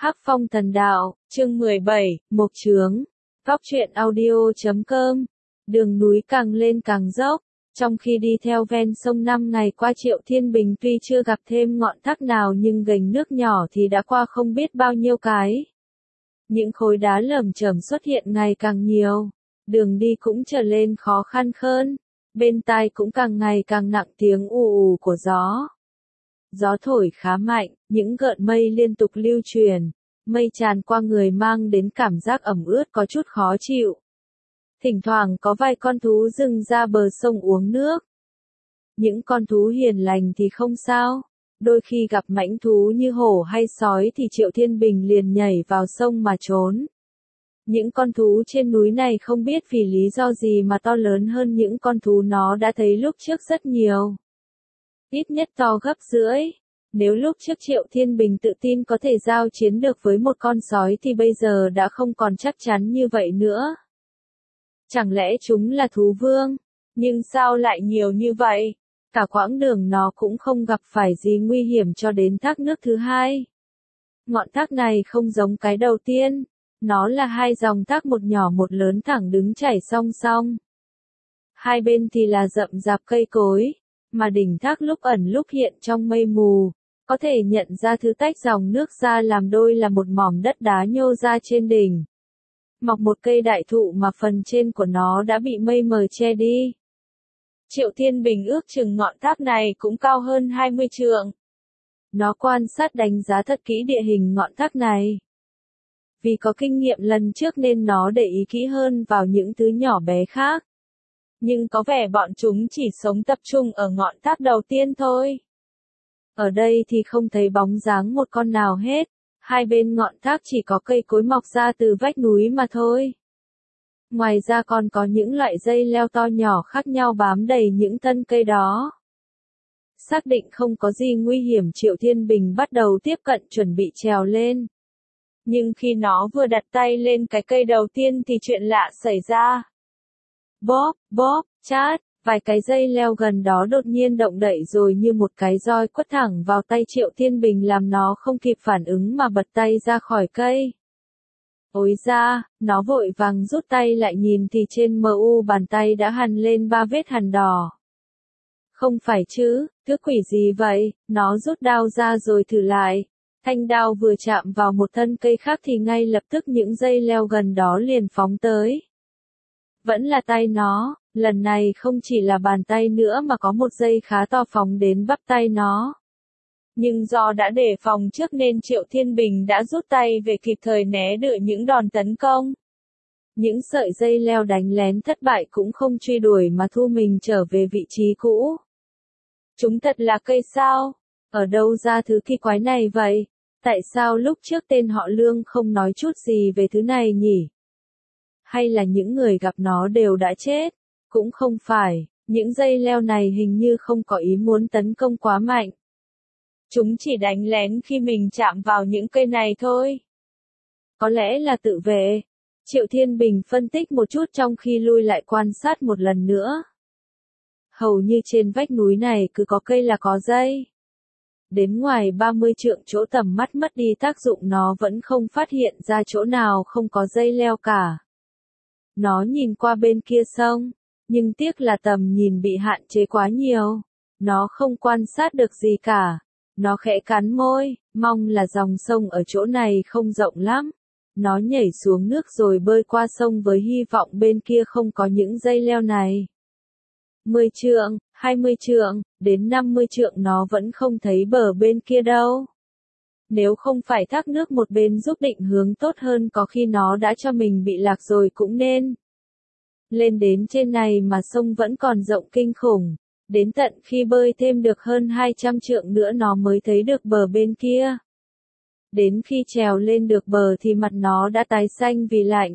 Hắc Phong Thần Đạo, chương 17, Mộc Trướng. Góc truyện audio.com. Đường núi càng lên càng dốc. Trong khi đi theo ven sông 5 ngày qua, Triệu Thiên Bình tuy chưa gặp thêm ngọn thác nào nhưng gành nước nhỏ thì đã qua không biết bao nhiêu cái. Những khối đá lởm chởm xuất hiện ngày càng nhiều. Đường đi cũng trở lên khó khăn hơn. Bên tai cũng càng ngày càng nặng tiếng ù ù của gió. Gió thổi khá mạnh, những gợn mây liên tục lưu truyền. Mây tràn qua người mang đến cảm giác ẩm ướt có chút khó chịu. Thỉnh thoảng có vài con thú rừng ra bờ sông uống nước. Những con thú hiền lành thì không sao. Đôi khi gặp mãnh thú như hổ hay sói thì Triệu Thiên Bình liền nhảy vào sông mà trốn. Những con thú trên núi này không biết vì lý do gì mà to lớn hơn những con thú nó đã thấy lúc trước rất nhiều. Ít nhất to gấp rưỡi. Nếu lúc trước Triệu Thiên Bình tự tin có thể giao chiến được với một con sói thì bây giờ đã không còn chắc chắn như vậy nữa. Chẳng lẽ chúng là thú vương? Nhưng sao lại nhiều như vậy? Cả quãng đường nó cũng không gặp phải gì nguy hiểm cho đến thác nước thứ hai. Ngọn thác này không giống cái đầu tiên. Nó là hai dòng thác, một nhỏ một lớn thẳng đứng chảy song song. Hai bên thì là rậm rạp cây cối, mà đỉnh thác lúc ẩn lúc hiện trong mây mù. Có thể nhận ra thứ tách dòng nước ra làm đôi là một mỏm đất đá nhô ra trên đỉnh. Mọc một cây đại thụ mà phần trên của nó đã bị mây mờ che đi. Triệu Thiên Bình ước chừng ngọn thác này cũng cao hơn 20 trượng. Nó quan sát đánh giá thật kỹ địa hình ngọn thác này. Vì có kinh nghiệm lần trước nên nó để ý kỹ hơn vào những thứ nhỏ bé khác. Nhưng có vẻ bọn chúng chỉ sống tập trung ở ngọn thác đầu tiên thôi. Ở đây thì không thấy bóng dáng một con nào hết. Hai bên ngọn thác chỉ có cây cối mọc ra từ vách núi mà thôi. Ngoài ra còn có những loại dây leo to nhỏ khác nhau bám đầy những thân cây đó. Xác định không có gì nguy hiểm, Triệu Thiên Bình bắt đầu tiếp cận chuẩn bị trèo lên. Nhưng khi nó vừa đặt tay lên cái cây đầu tiên thì chuyện lạ xảy ra. Bóp, bóp, chát, vài cái dây leo gần đó đột nhiên động đậy rồi như một cái roi quất thẳng vào tay Triệu Thiên Bình làm nó không kịp phản ứng mà bật tay ra khỏi cây. Ối da, nó vội vàng rút tay lại nhìn thì trên mu bàn tay đã hằn lên 3 vết hằn đỏ. Không phải chứ, thứ quỷ gì vậy? Nó rút đao ra rồi thử lại. Thanh đao vừa chạm vào một thân cây khác thì ngay lập tức những dây leo gần đó liền phóng tới. Vẫn là tay nó, lần này không chỉ là bàn tay nữa mà có một dây khá to phóng đến bắp tay nó. Nhưng do đã đề phòng trước nên Triệu Thiên Bình đã rút tay về kịp thời né đỡ những đòn tấn công. Những sợi dây leo đánh lén thất bại cũng không truy đuổi mà thu mình trở về vị trí cũ. Chúng thật là cây sao? Ở đâu ra thứ kỳ quái này vậy? Tại sao lúc trước tên họ Lương không nói chút gì về thứ này nhỉ? Hay là những người gặp nó đều đã chết? Cũng không phải, những dây leo này hình như không có ý muốn tấn công quá mạnh. Chúng chỉ đánh lén khi mình chạm vào những cây này thôi. Có lẽ là tự vệ. Triệu Thiên Bình phân tích một chút trong khi lui lại quan sát một lần nữa. Hầu như trên vách núi này cứ có cây là có dây. Đến ngoài 30 trượng chỗ tầm mắt mất đi tác dụng nó vẫn không phát hiện ra chỗ nào không có dây leo cả. Nó nhìn qua bên kia sông, nhưng tiếc là tầm nhìn bị hạn chế quá nhiều. Nó không quan sát được gì cả. Nó khẽ cắn môi, mong là dòng sông ở chỗ này không rộng lắm. Nó nhảy xuống nước rồi bơi qua sông với hy vọng bên kia không có những dây leo này. 10 trượng, 20 trượng, đến 50 trượng nó vẫn không thấy bờ bên kia đâu. Nếu không phải thác nước một bên giúp định hướng tốt hơn có khi nó đã cho mình bị lạc rồi cũng nên. Lên đến trên này mà sông vẫn còn rộng kinh khủng. Đến tận khi bơi thêm được hơn 200 trượng nữa nó mới thấy được bờ bên kia. Đến khi trèo lên được bờ thì mặt nó đã tái xanh vì lạnh.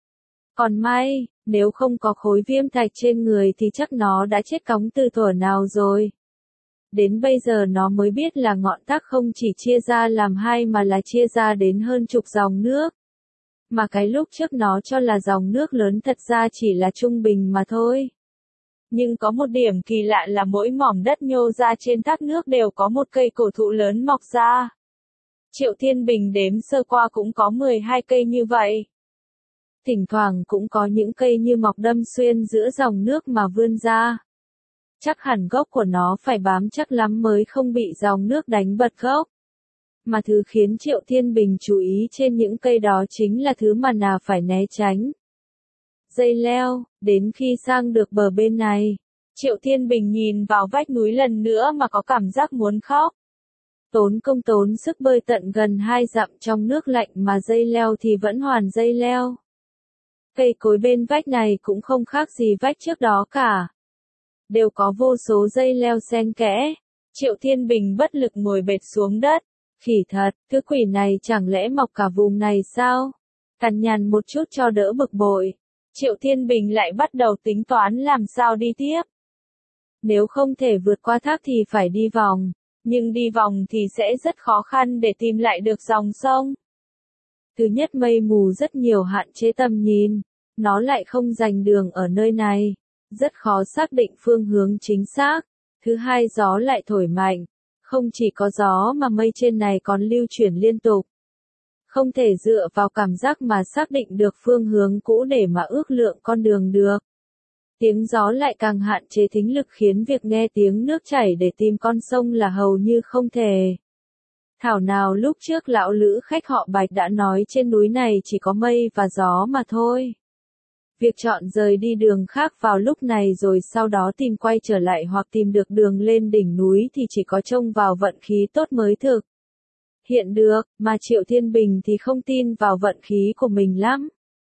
Còn may, nếu không có khối viêm thạch trên người thì chắc nó đã chết cóng từ thuở nào rồi. Đến bây giờ nó mới biết là ngọn thác không chỉ chia ra làm hai mà là chia ra đến hơn chục dòng nước. Mà cái lúc trước nó cho là dòng nước lớn thật ra chỉ là trung bình mà thôi. Nhưng có một điểm kỳ lạ là mỗi mỏm đất nhô ra trên thác nước đều có một cây cổ thụ lớn mọc ra. Triệu Thiên Bình đếm sơ qua cũng có 12 cây như vậy. Thỉnh thoảng cũng có những cây như mọc đâm xuyên giữa dòng nước mà vươn ra. Chắc hẳn gốc của nó phải bám chắc lắm mới không bị dòng nước đánh bật gốc. Mà thứ khiến Triệu Thiên Bình chú ý trên những cây đó chính là thứ mà nào phải né tránh. Dây leo, đến khi sang được bờ bên này, Triệu Thiên Bình nhìn vào vách núi lần nữa mà có cảm giác muốn khóc. Tốn công tốn sức bơi tận gần 2 dặm trong nước lạnh mà dây leo thì vẫn hoàn dây leo. Cây cối bên vách này cũng không khác gì vách trước đó cả. Đều có vô số dây leo xen kẽ. Triệu Thiên Bình bất lực ngồi bệt xuống đất. Khỉ thật, thứ quỷ này chẳng lẽ mọc cả vùng này sao? Cằn nhằn một chút cho đỡ bực bội. Triệu Thiên Bình lại bắt đầu tính toán làm sao đi tiếp. Nếu không thể vượt qua thác thì phải đi vòng. Nhưng đi vòng thì sẽ rất khó khăn để tìm lại được dòng sông. Thứ nhất, mây mù rất nhiều hạn chế tầm nhìn. Nó lại không rành đường ở nơi này. Rất khó xác định phương hướng chính xác. Thứ hai, gió lại thổi mạnh. Không chỉ có gió mà mây trên này còn lưu chuyển liên tục. Không thể dựa vào cảm giác mà xác định được phương hướng cũ để mà ước lượng con đường được. Tiếng gió lại càng hạn chế thính lực khiến việc nghe tiếng nước chảy để tìm con sông là hầu như không thể. Thảo nào lúc trước lão lữ khách họ Bạch đã nói trên núi này chỉ có mây và gió mà thôi. Việc chọn rời đi đường khác vào lúc này rồi sau đó tìm quay trở lại hoặc tìm được đường lên đỉnh núi thì chỉ có trông vào vận khí tốt mới thực hiện được, mà Triệu Thiên Bình thì không tin vào vận khí của mình lắm.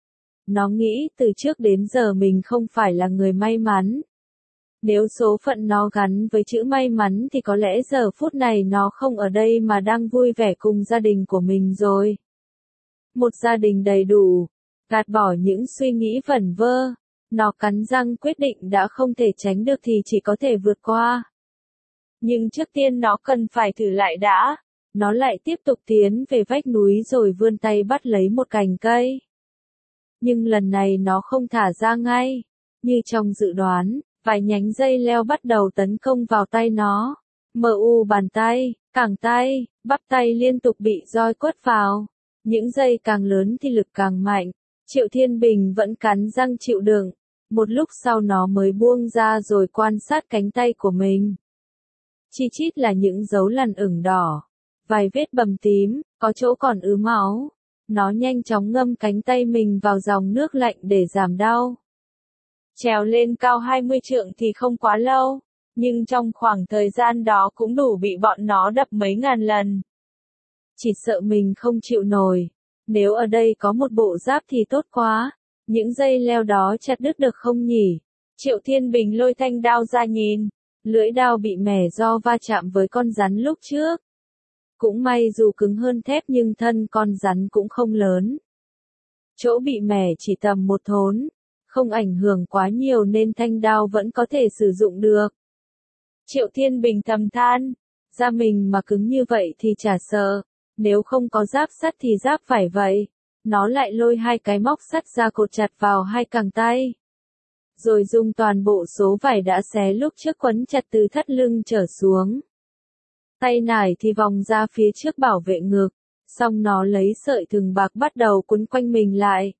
Nó nghĩ từ trước đến giờ mình không phải là người may mắn. Nếu số phận nó gắn với chữ may mắn thì có lẽ giờ phút này nó không ở đây mà đang vui vẻ cùng gia đình của mình rồi. Một gia đình đầy đủ, gạt bỏ những suy nghĩ vẩn vơ, nó cắn răng quyết định đã không thể tránh được thì chỉ có thể vượt qua. Nhưng trước tiên nó cần phải thử lại đã. Nó lại tiếp tục tiến về vách núi rồi vươn tay bắt lấy một cành cây. Nhưng lần này nó không thả ra ngay. Như trong dự đoán, vài nhánh dây leo bắt đầu tấn công vào tay nó. Bàn tay, cẳng tay, bắp tay liên tục bị roi quất vào. Những dây càng lớn thì lực càng mạnh. Triệu Thiên Bình vẫn cắn răng chịu đựng. Một lúc sau nó mới buông ra rồi quan sát cánh tay của mình. Chi chít là những dấu lằn ửng đỏ. Vài vết bầm tím, có chỗ còn ứ máu. Nó nhanh chóng ngâm cánh tay mình vào dòng nước lạnh để giảm đau. Trèo lên cao 20 trượng thì không quá lâu, nhưng trong khoảng thời gian đó cũng đủ bị bọn nó đập mấy ngàn lần. Chỉ sợ mình không chịu nổi. Nếu ở đây có một bộ giáp thì tốt quá. Những dây leo đó chặt đứt được không nhỉ? Triệu Thiên Bình lôi thanh đao ra nhìn. Lưỡi đao bị mẻ do va chạm với con rắn lúc trước. Cũng may dù cứng hơn thép nhưng thân con rắn cũng không lớn. Chỗ bị mẻ chỉ tầm một thốn. Không ảnh hưởng quá nhiều nên thanh đao vẫn có thể sử dụng được. Triệu Thiên Bình thầm than. Da mình mà cứng như vậy thì chả sợ. Nếu không có giáp sắt thì giáp phải vậy. Nó lại lôi hai cái móc sắt ra cột chặt vào hai cẳng tay. Rồi dùng toàn bộ số vải đã xé lúc trước quấn chặt từ thắt lưng trở xuống. Tay nải thì vòng ra phía trước bảo vệ ngực. Xong nó lấy sợi thừng bạc bắt đầu quấn quanh mình lại.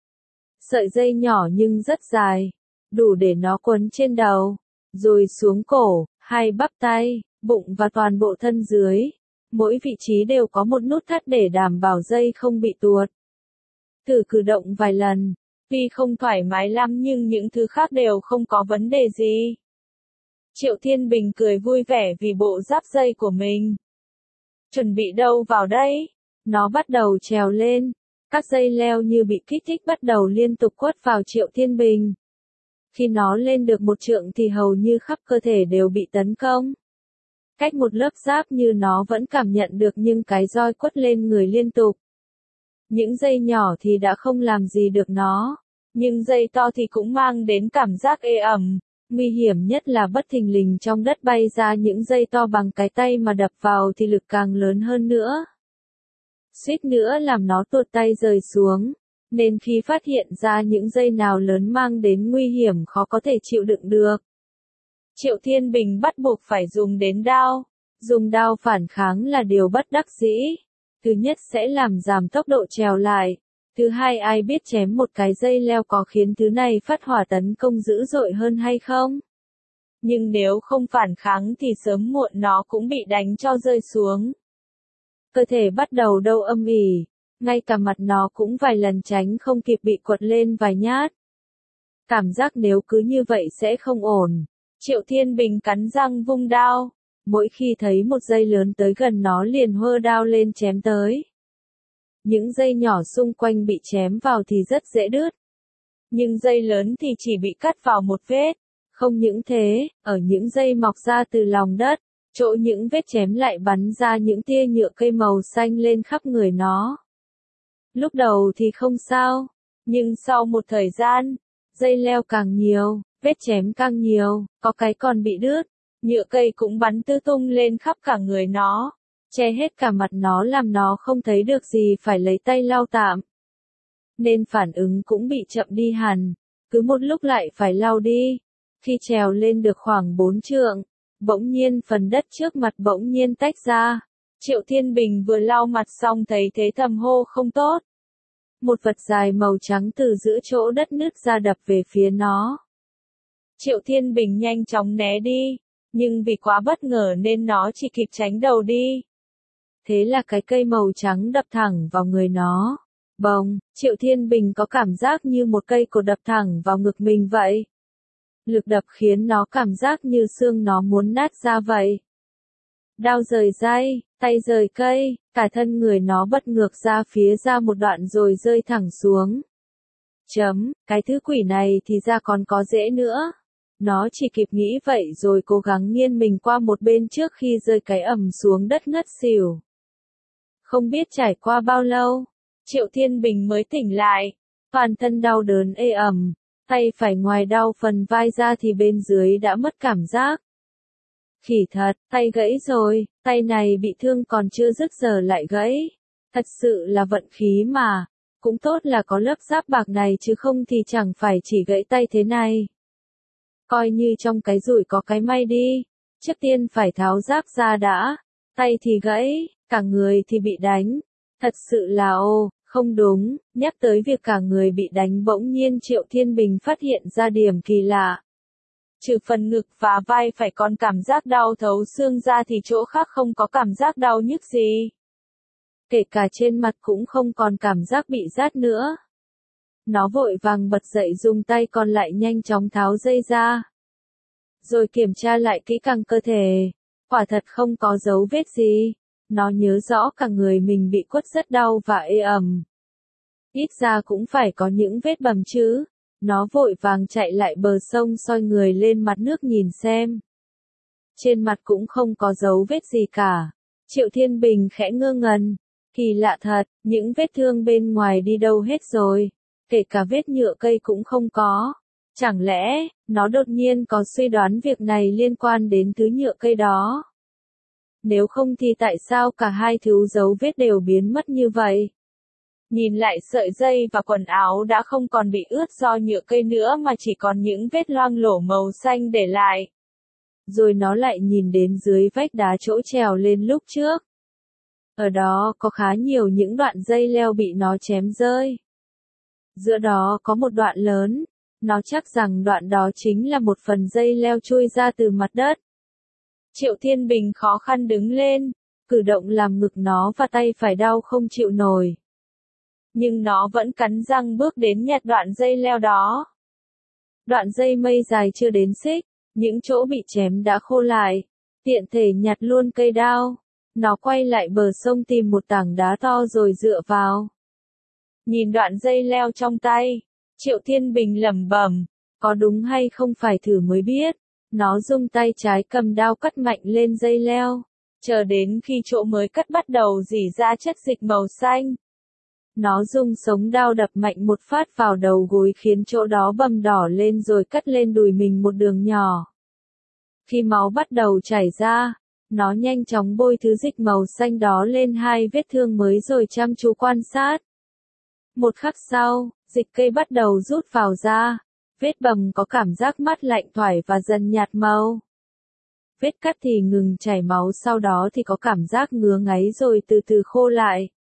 Sợi dây nhỏ nhưng rất dài. Đủ để nó quấn trên đầu. Rồi xuống cổ, hai bắp tay, bụng và toàn bộ thân dưới. Mỗi vị trí đều có một nút thắt để đảm bảo dây không bị tuột. Thử cử động vài lần. Tuy không thoải mái lắm nhưng những thứ khác đều không có vấn đề gì. Triệu Thiên Bình cười vui vẻ vì bộ giáp dây của mình. Chuẩn bị đâu vào đây? Nó bắt đầu trèo lên. Các dây leo như bị kích thích bắt đầu liên tục quất vào Triệu Thiên Bình. Khi nó lên được một trượng thì hầu như khắp cơ thể đều bị tấn công. Cách một lớp giáp như nó vẫn cảm nhận được nhưng cái roi quất lên người liên tục. Những dây nhỏ thì đã không làm gì được nó. Nhưng dây to thì cũng mang đến cảm giác ê ẩm. Nguy hiểm nhất là bất thình lình trong đất bay ra những dây to bằng cái tay mà đập vào thì lực càng lớn hơn nữa. Suýt nữa làm nó tuột tay rơi xuống. Nên khi phát hiện ra những dây nào lớn mang đến nguy hiểm khó có thể chịu đựng được. Triệu Thiên Bình bắt buộc phải dùng đến đao. Dùng đao phản kháng là điều bất đắc dĩ. Thứ nhất sẽ làm giảm tốc độ trèo lại. Thứ hai, ai biết chém một cái dây leo có khiến thứ này phát hỏa tấn công dữ dội hơn hay không? Nhưng nếu không phản kháng thì sớm muộn nó cũng bị đánh cho rơi xuống. Cơ thể bắt đầu đau âm ỉ, ngay cả mặt nó cũng vài lần tránh không kịp bị quật lên vài nhát. Cảm giác nếu cứ như vậy sẽ không ổn. Triệu Thiên Bình cắn răng vung đao, mỗi khi thấy một dây lớn tới gần nó liền hơ đao lên chém tới. Những dây nhỏ xung quanh bị chém vào thì rất dễ đứt. Nhưng dây lớn thì chỉ bị cắt vào một vết. Không những thế, ở những dây mọc ra từ lòng đất, chỗ những vết chém lại bắn ra những tia nhựa cây màu xanh lên khắp người nó. Lúc đầu thì không sao, nhưng sau một thời gian, dây leo càng nhiều, vết chém càng nhiều, có cái còn bị đứt, nhựa cây cũng bắn tứ tung lên khắp cả người nó, che hết cả mặt nó làm nó không thấy được gì phải lấy tay lau tạm. Nên phản ứng cũng bị chậm đi hẳn, cứ một lúc lại phải lau đi. Khi trèo lên được khoảng 4 trượng, bỗng nhiên phần đất trước mặt bỗng nhiên tách ra. Triệu Thiên Bình vừa lau mặt xong thấy thế thầm hô không tốt. Một vật dài màu trắng từ giữa chỗ đất nứt ra đập về phía nó. Triệu Thiên Bình nhanh chóng né đi, nhưng vì quá bất ngờ nên nó chỉ kịp tránh đầu đi. Thế là cái cây màu trắng đập thẳng vào người nó. Bồng, Triệu Thiên Bình có cảm giác như một cây cột đập thẳng vào ngực mình vậy. Lực đập khiến nó cảm giác như xương nó muốn nát ra vậy. Đao rời dây, tay rời cây, cả thân người nó bật ngược ra phía ra một đoạn rồi rơi thẳng xuống. Cái thứ quỷ này thì ra còn có dễ nữa. Nó chỉ kịp nghĩ vậy rồi cố gắng nghiêng mình qua một bên trước khi rơi cái ầm xuống đất ngất xỉu. Không biết trải qua bao lâu, Triệu Thiên Bình mới tỉnh lại, toàn thân đau đớn ê ẩm. Tay phải ngoài đau phần vai ra thì bên dưới đã mất cảm giác. Khỉ thật, tay gãy rồi, tay này bị thương còn chưa dứt giờ lại gãy. Thật sự là vận khí mà, cũng tốt là có lớp giáp bạc này chứ không thì chẳng phải chỉ gãy tay thế này. Coi như trong cái rủi có cái may đi, trước tiên phải tháo giáp ra đã, tay thì gãy, cả người thì bị đánh. Thật sự là không đúng, nhắc tới việc cả người bị đánh bỗng nhiên Triệu Thiên Bình phát hiện ra điểm kỳ lạ. Trừ phần ngực và vai phải còn cảm giác đau thấu xương ra thì chỗ khác không có cảm giác đau nhức gì. Kể cả trên mặt cũng không còn cảm giác bị rát nữa. Nó vội vàng bật dậy dùng tay còn lại nhanh chóng tháo dây ra. Rồi kiểm tra lại kỹ càng cơ thể. Quả thật không có dấu vết gì. Nó nhớ rõ cả người mình bị quất rất đau và ê ẩm. Ít ra cũng phải có những vết bầm chứ. Nó vội vàng chạy lại bờ sông soi người lên mặt nước nhìn xem. Trên mặt cũng không có dấu vết gì cả. Triệu Thiên Bình khẽ ngơ ngẩn. Kỳ lạ thật, những vết thương bên ngoài đi đâu hết rồi. Kể cả vết nhựa cây cũng không có. Chẳng lẽ, nó đột nhiên có suy đoán việc này liên quan đến thứ nhựa cây đó. Nếu không thì tại sao cả hai thứ dấu vết đều biến mất như vậy? Nhìn lại sợi dây và quần áo đã không còn bị ướt do nhựa cây nữa mà chỉ còn những vết loang lổ màu xanh để lại. Rồi nó lại nhìn đến dưới vách đá chỗ trèo lên lúc trước. Ở đó có khá nhiều những đoạn dây leo bị nó chém rơi. Giữa đó có một đoạn lớn, nó chắc rằng đoạn đó chính là một phần dây leo chui ra từ mặt đất. Triệu Thiên Bình khó khăn đứng lên, cử động làm ngực nó và tay phải đau không chịu nổi. Nhưng nó vẫn cắn răng bước đến nhặt đoạn dây leo đó. Đoạn dây mây dài chưa đến xích, những chỗ bị chém đã khô lại, tiện thể nhặt luôn cây đao. Nó quay lại bờ sông tìm một tảng đá to rồi dựa vào. Nhìn đoạn dây leo trong tay, Triệu Thiên Bình lẩm bẩm, có đúng hay không phải thử mới biết. Nó dùng tay trái cầm đao cắt mạnh lên dây leo, chờ đến khi chỗ mới cắt bắt đầu rỉ ra chất dịch màu xanh. Nó dùng sống đao đập mạnh một phát vào đầu gối khiến chỗ đó bầm đỏ lên rồi cắt lên đùi mình một đường nhỏ. Khi máu bắt đầu chảy ra, nó nhanh chóng bôi thứ dịch màu xanh đó lên hai vết thương mới rồi chăm chú quan sát. Một khắc sau, dịch cây bắt đầu rút vào da. Vết bầm có cảm giác mát lạnh thoải và dần nhạt màu. Vết cắt thì ngừng chảy máu sau đó thì có cảm giác ngứa ngáy rồi từ từ khô lại.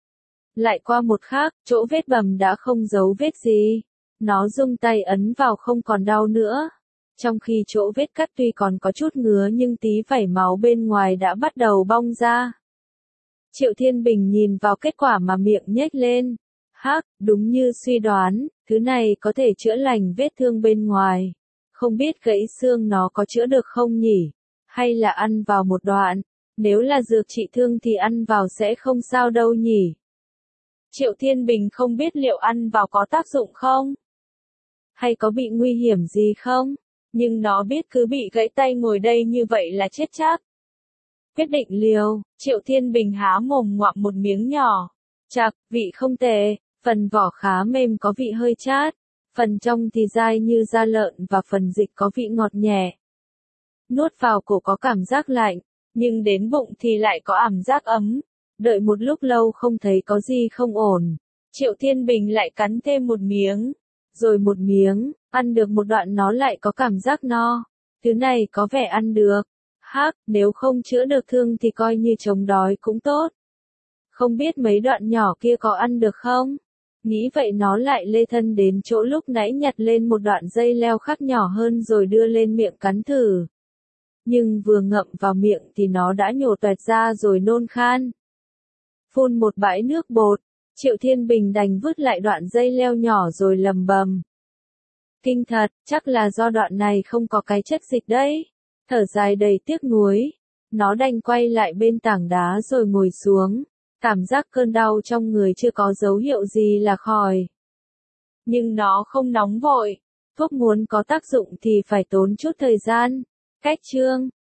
Lại qua một khắc, chỗ vết bầm đã không dấu vết gì. Nó dùng tay ấn vào không còn đau nữa. Trong khi chỗ vết cắt tuy còn có chút ngứa nhưng tí vảy máu bên ngoài đã bắt đầu bong ra. Triệu Thiên Bình nhìn vào kết quả mà miệng nhếch lên. Hắc, đúng như suy đoán, thứ này có thể chữa lành vết thương bên ngoài. Không biết gãy xương nó có chữa được không nhỉ? Hay là ăn vào một đoạn? Nếu là dược trị thương thì ăn vào sẽ không sao đâu nhỉ? Triệu Thiên Bình không biết liệu ăn vào có tác dụng không? Hay có bị nguy hiểm gì không? Nhưng nó biết cứ bị gãy tay ngồi đây như vậy là chết chắc. Quyết định liều, Triệu Thiên Bình há mồm ngoạm một miếng nhỏ. Chạc, vị không tệ, phần vỏ khá mềm có vị hơi chát, phần trong thì dai như da lợn và phần dịch có vị ngọt nhẹ. Nuốt vào cổ có cảm giác lạnh, nhưng đến bụng thì lại có cảm giác ấm. Đợi một lúc lâu không thấy có gì không ổn. Triệu Thiên Bình lại cắn thêm một miếng, rồi một miếng, ăn được một đoạn nó lại có cảm giác no. Thứ này có vẻ ăn được. Hắc, nếu không chữa được thương thì coi như chống đói cũng tốt. Không biết mấy đoạn nhỏ kia có ăn được không? Nghĩ vậy nó lại lê thân đến chỗ lúc nãy nhặt lên một đoạn dây leo khác nhỏ hơn rồi đưa lên miệng cắn thử. Nhưng vừa ngậm vào miệng thì nó đã nhổ toẹt ra rồi nôn khan. Phun một bãi nước bọt, Triệu Thiên Bình đành vứt lại đoạn dây leo nhỏ rồi lầm bầm. Kinh thật, chắc là do đoạn này không có cái chất dịch đấy. Thở dài đầy tiếc nuối, nó đành quay lại bên tảng đá rồi ngồi xuống. Cảm giác cơn đau trong người chưa có dấu hiệu gì là khỏi. Nhưng nó không nóng vội, thuốc muốn có tác dụng thì phải tốn chút thời gian. Cách chương